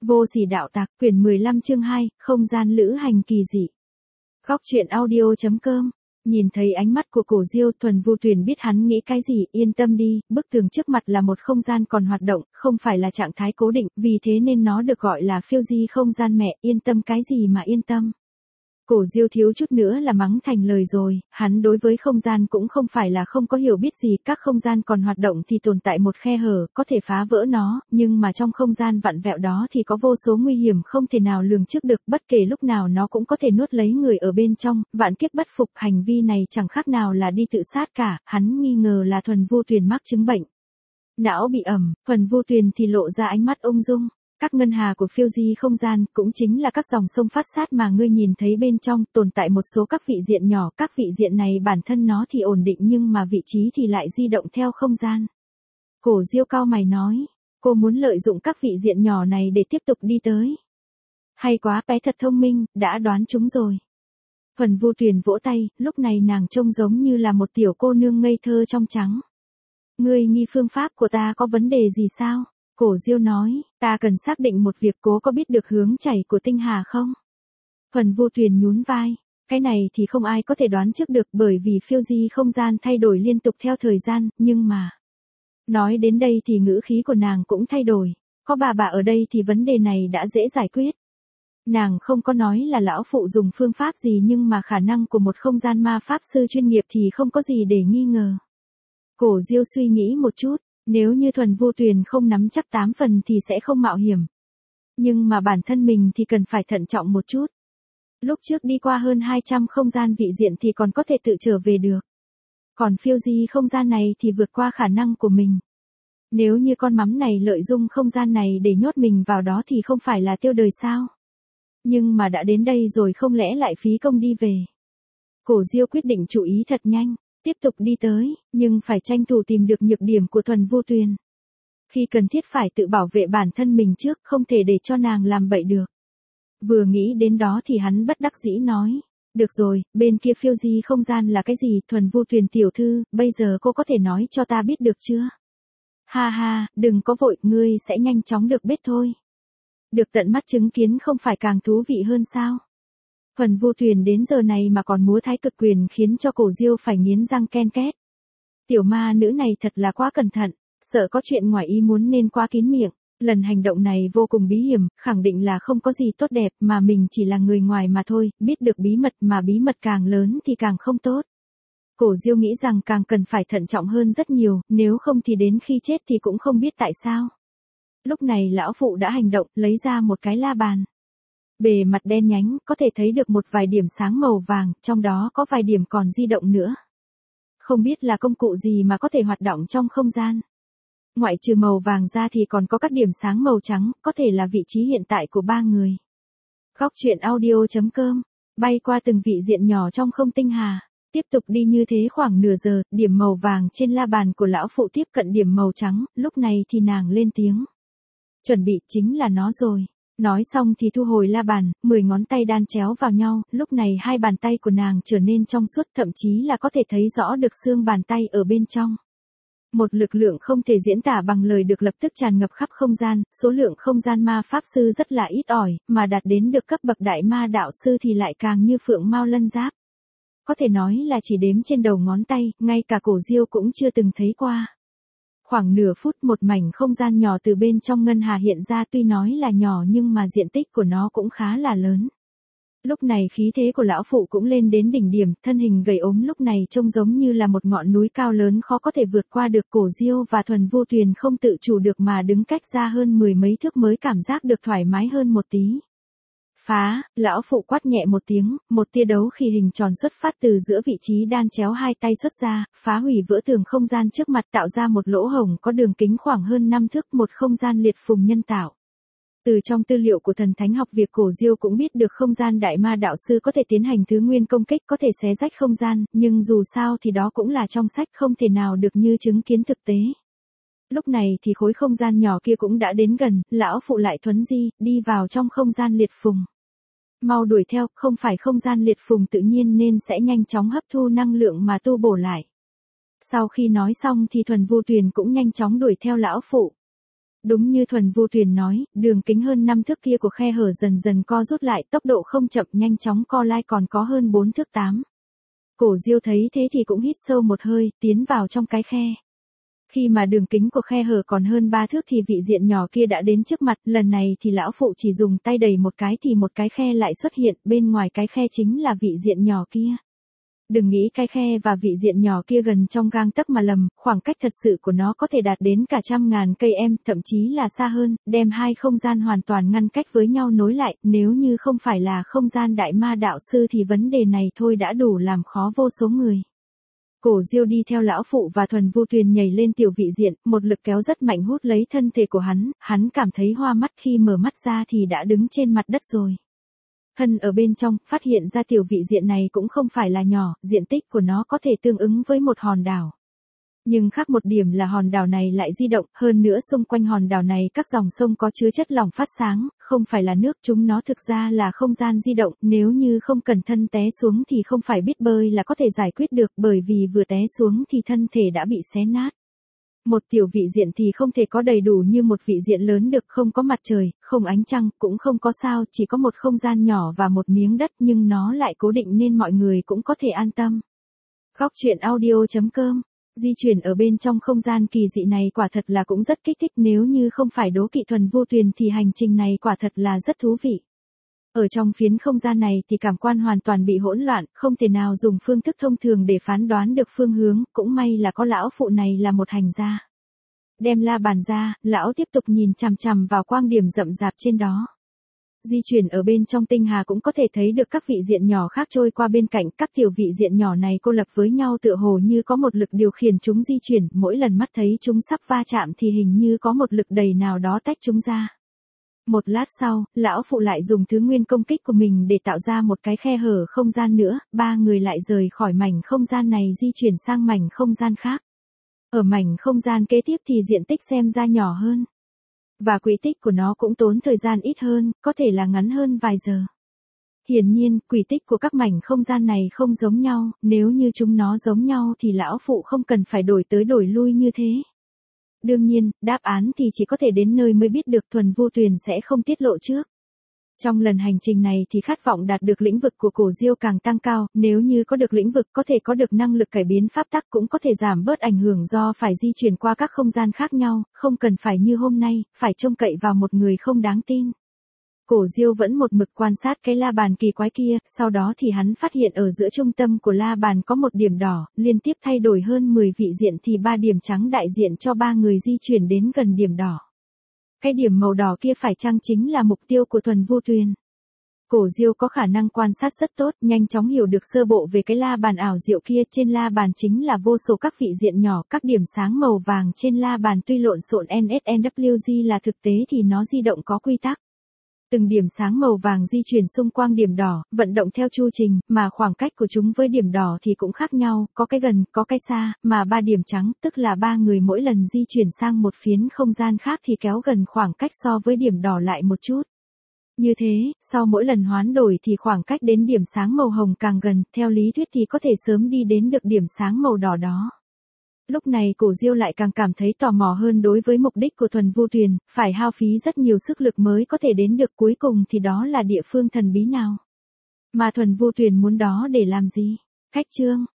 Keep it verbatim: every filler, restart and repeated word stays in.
Vô sỉ đạo tặc, quyển mười lăm chương hai, không gian lữ hành kỳ dị. Góc truyện audio chấm com. Nhìn thấy ánh mắt của Cổ Diêu, Thuần Vu Tuyền biết hắn nghĩ cái gì, yên tâm đi, bức tường trước mặt là một không gian còn hoạt động, không phải là trạng thái cố định, vì thế nên nó được gọi là phiêu di không gian mẹ, yên tâm cái gì mà yên tâm. Cổ Diêu thiếu chút nữa là mắng thành lời rồi, hắn đối với không gian cũng không phải là không có hiểu biết gì, các không gian còn hoạt động thì tồn tại một khe hở, có thể phá vỡ nó, nhưng mà trong không gian vặn vẹo đó thì có vô số nguy hiểm không thể nào lường trước được, bất kể lúc nào nó cũng có thể nuốt lấy người ở bên trong, vạn kiếp bất phục, hành vi này chẳng khác nào là đi tự sát cả, hắn nghi ngờ là Thuần Vu Tuyền mắc chứng bệnh. Não bị ẩm, Thuần Vu Tuyền thì lộ ra ánh mắt ung dung. Các ngân hà của phiêu di không gian cũng chính là các dòng sông phát sát mà ngươi nhìn thấy bên trong, tồn tại một số các vị diện nhỏ, các vị diện này bản thân nó thì ổn định nhưng mà vị trí thì lại di động theo không gian. Cổ Diêu cao mày nói, cô muốn lợi dụng các vị diện nhỏ này để tiếp tục đi tới. Hay quá, bé thật thông minh, đã đoán chúng rồi. Thuần Vu Tuyền vỗ tay, lúc này nàng trông giống như là một tiểu cô nương ngây thơ trong trắng. Ngươi nghi phương pháp của ta có vấn đề gì sao? Cổ Diêu nói, ta cần xác định một việc, cố có biết được hướng chảy của tinh hà không? Thuần Vu Tuyền nhún vai, cái này thì không ai có thể đoán trước được bởi vì phiêu di không gian thay đổi liên tục theo thời gian, nhưng mà... Nói đến đây thì ngữ khí của nàng cũng thay đổi, có bà bà ở đây thì vấn đề này đã dễ giải quyết. Nàng không có nói là lão phụ dùng phương pháp gì nhưng mà khả năng của một không gian ma pháp sư chuyên nghiệp thì không có gì để nghi ngờ. Cổ Diêu suy nghĩ một chút. Nếu như Thuần Vu Tuyền không nắm chắc tám phần thì sẽ không mạo hiểm. Nhưng mà bản thân mình thì cần phải thận trọng một chút. Lúc trước đi qua hơn hai trăm không gian vị diện thì còn có thể tự trở về được. Còn phiêu di không gian này thì vượt qua khả năng của mình. Nếu như con mắm này lợi dụng không gian này để nhốt mình vào đó thì không phải là tiêu đời sao? Nhưng mà đã đến đây rồi không lẽ lại phí công đi về. Cổ Diêu quyết định chú ý thật nhanh. Tiếp tục đi tới, nhưng phải tranh thủ tìm được nhược điểm của Thuần Vu Tuyền. Khi cần thiết phải tự bảo vệ bản thân mình trước, không thể để cho nàng làm bậy được. Vừa nghĩ đến đó thì hắn bất đắc dĩ nói, được rồi, bên kia phiêu di không gian là cái gì? Thuần Vu Tuyền tiểu thư, bây giờ cô có thể nói cho ta biết được chưa? Ha ha, đừng có vội, ngươi sẽ nhanh chóng được biết thôi. Được tận mắt chứng kiến không phải càng thú vị hơn sao? Thuần Vu Tuyền đến giờ này mà còn múa thái cực quyền khiến cho Cổ Diêu phải nghiến răng ken két. Tiểu ma nữ này thật là quá cẩn thận, sợ có chuyện ngoài ý muốn nên quá kín miệng. Lần hành động này vô cùng bí hiểm, khẳng định là không có gì tốt đẹp mà mình chỉ là người ngoài mà thôi, biết được bí mật mà bí mật càng lớn thì càng không tốt. Cổ Diêu nghĩ rằng càng cần phải thận trọng hơn rất nhiều, nếu không thì đến khi chết thì cũng không biết tại sao. Lúc này lão phụ đã hành động, lấy ra một cái la bàn. Bề mặt đen nhánh, có thể thấy được một vài điểm sáng màu vàng, trong đó có vài điểm còn di động nữa. Không biết là công cụ gì mà có thể hoạt động trong không gian. Ngoại trừ màu vàng ra thì còn có các điểm sáng màu trắng, có thể là vị trí hiện tại của ba người. Góc truyện audio chấm com, bay qua từng vị diện nhỏ trong không tinh hà. Tiếp tục đi như thế khoảng nửa giờ, điểm màu vàng trên la bàn của lão phụ tiếp cận điểm màu trắng, lúc này thì nàng lên tiếng. Chuẩn bị, chính là nó rồi. Nói xong thì thu hồi la bàn, mười ngón tay đan chéo vào nhau, lúc này hai bàn tay của nàng trở nên trong suốt, thậm chí là có thể thấy rõ được xương bàn tay ở bên trong. Một lực lượng không thể diễn tả bằng lời được lập tức tràn ngập khắp không gian, số lượng không gian ma pháp sư rất là ít ỏi, mà đạt đến được cấp bậc đại ma đạo sư thì lại càng như phượng mao lân giáp. Có thể nói là chỉ đếm trên đầu ngón tay, ngay cả Cổ Diêu cũng chưa từng thấy qua. Khoảng nửa phút một mảnh không gian nhỏ từ bên trong ngân hà hiện ra, tuy nói là nhỏ nhưng mà diện tích của nó cũng khá là lớn. Lúc này khí thế của lão phụ cũng lên đến đỉnh điểm, thân hình gầy ốm lúc này trông giống như là một ngọn núi cao lớn khó có thể vượt qua được. Cổ Diêu và Thuần Vu Tuyền không tự chủ được mà đứng cách ra hơn mười mấy thước mới cảm giác được thoải mái hơn một tí. Phá, lão phụ quát nhẹ một tiếng, một tia đấu khi hình tròn xuất phát từ giữa vị trí đan chéo hai tay xuất ra, phá hủy vỡ tường không gian trước mặt, tạo ra một lỗ hổng có đường kính khoảng hơn năm thước, một không gian liệt phùng nhân tạo. Từ trong tư liệu của thần thánh học việc, Cổ Diêu cũng biết được không gian đại ma đạo sư có thể tiến hành thứ nguyên công kích, có thể xé rách không gian, nhưng dù sao thì đó cũng là trong sách, không thể nào được như chứng kiến thực tế. Lúc này thì khối không gian nhỏ kia cũng đã đến gần, lão phụ lại thuấn di, đi vào trong không gian liệt phùng. Mau đuổi theo, không phải không gian liệt phùng tự nhiên nên sẽ nhanh chóng hấp thu năng lượng mà tu bổ lại. Sau khi nói xong thì Thuần Vu Tuyền cũng nhanh chóng đuổi theo lão phụ. Đúng như Thuần Vu Tuyền nói, đường kính hơn năm thước kia của khe hở dần dần co rút lại, tốc độ không chậm, nhanh chóng co lại còn có hơn bốn thước tám. Cổ Diêu thấy thế thì cũng hít sâu một hơi, tiến vào trong cái khe. Khi mà đường kính của khe hở còn hơn ba thước thì vị diện nhỏ kia đã đến trước mặt, lần này thì lão phụ chỉ dùng tay đẩy một cái thì một cái khe lại xuất hiện, bên ngoài cái khe chính là vị diện nhỏ kia. Đừng nghĩ cái khe và vị diện nhỏ kia gần trong gang tấc mà lầm, khoảng cách thật sự của nó có thể đạt đến cả trăm ngàn cây em, thậm chí là xa hơn, đem hai không gian hoàn toàn ngăn cách với nhau nối lại, nếu như không phải là không gian đại ma đạo sư thì vấn đề này thôi đã đủ làm khó vô số người. Cổ Diêu đi theo lão phụ và Thuần Vu Tuyền nhảy lên tiểu vị diện, một lực kéo rất mạnh hút lấy thân thể của hắn, hắn cảm thấy hoa mắt khi mở mắt ra thì đã đứng trên mặt đất rồi. Thân ở bên trong, phát hiện ra tiểu vị diện này cũng không phải là nhỏ, diện tích của nó có thể tương ứng với một hòn đảo. Nhưng khác một điểm là hòn đảo này lại di động, hơn nữa xung quanh hòn đảo này các dòng sông có chứa chất lỏng phát sáng, không phải là nước, chúng nó thực ra là không gian di động, nếu như không cẩn thận té xuống thì không phải biết bơi là có thể giải quyết được, bởi vì vừa té xuống thì thân thể đã bị xé nát. Một tiểu vị diện thì không thể có đầy đủ như một vị diện lớn được, không có mặt trời, không ánh trăng, cũng không có sao, chỉ có một không gian nhỏ và một miếng đất nhưng nó lại cố định nên mọi người cũng có thể an tâm. Góc truyện audio chấm com. Di chuyển ở bên trong không gian kỳ dị này quả thật là cũng rất kích thích, nếu như không phải đố kỵ Thuần Vu Tuyền thì hành trình này quả thật là rất thú vị. Ở trong phiến không gian này thì cảm quan hoàn toàn bị hỗn loạn, không thể nào dùng phương thức thông thường để phán đoán được phương hướng, cũng may là có lão phụ này là một hành gia. Đem la bàn ra, lão tiếp tục nhìn chằm chằm vào quang điểm rậm rạp trên đó. Di chuyển ở bên trong tinh hà cũng có thể thấy được các vị diện nhỏ khác trôi qua bên cạnh, các tiểu vị diện nhỏ này cô lập với nhau tựa hồ như có một lực điều khiển chúng di chuyển, mỗi lần mắt thấy chúng sắp va chạm thì hình như có một lực đẩy nào đó tách chúng ra. Một lát sau, lão phụ lại dùng thứ nguyên công kích của mình để tạo ra một cái khe hở không gian nữa, ba người lại rời khỏi mảnh không gian này di chuyển sang mảnh không gian khác. Ở mảnh không gian kế tiếp thì diện tích xem ra nhỏ hơn. Và quỹ tích của nó cũng tốn thời gian ít hơn, có thể là ngắn hơn vài giờ. Hiển nhiên, quỹ tích của các mảnh không gian này không giống nhau, nếu như chúng nó giống nhau thì lão phụ không cần phải đổi tới đổi lui như thế. Đương nhiên, đáp án thì chỉ có thể đến nơi mới biết được, Thuần Vu Tuyền sẽ không tiết lộ trước. Trong lần hành trình này thì khát vọng đạt được lĩnh vực của Cổ Diêu càng tăng cao, nếu như có được lĩnh vực có thể có được năng lực cải biến pháp tắc, cũng có thể giảm bớt ảnh hưởng do phải di chuyển qua các không gian khác nhau, không cần phải như hôm nay, phải trông cậy vào một người không đáng tin. Cổ Diêu vẫn một mực quan sát cái la bàn kỳ quái kia, sau đó thì hắn phát hiện ở giữa trung tâm của la bàn có một điểm đỏ, liên tiếp thay đổi hơn mười vị diện thì ba điểm trắng đại diện cho ba người di chuyển đến gần điểm đỏ. Cái điểm màu đỏ kia phải chăng chính là mục tiêu của Thuần Vu Tuyền? Cổ Diêu có khả năng quan sát rất tốt, nhanh chóng hiểu được sơ bộ về cái la bàn ảo diệu kia, trên la bàn chính là vô số các vị diện nhỏ, các điểm sáng màu vàng trên la bàn tuy lộn xộn en ét en vê giê là thực tế thì nó di động có quy tắc. Từng điểm sáng màu vàng di chuyển xung quanh điểm đỏ, vận động theo chu trình, mà khoảng cách của chúng với điểm đỏ thì cũng khác nhau, có cái gần, có cái xa, mà ba điểm trắng, tức là ba người mỗi lần di chuyển sang một phiến không gian khác thì kéo gần khoảng cách so với điểm đỏ lại một chút. Như thế, sau mỗi lần hoán đổi thì khoảng cách đến điểm sáng màu hồng càng gần, theo lý thuyết thì có thể sớm đi đến được điểm sáng màu đỏ đó. Lúc này Cổ Diêu lại càng cảm thấy tò mò hơn đối với mục đích của Thuần Vu Tuyền, phải hao phí rất nhiều sức lực mới có thể đến được cuối cùng thì đó là địa phương thần bí nào. Mà Thuần Vu Tuyền muốn đó để làm gì? Khách chương.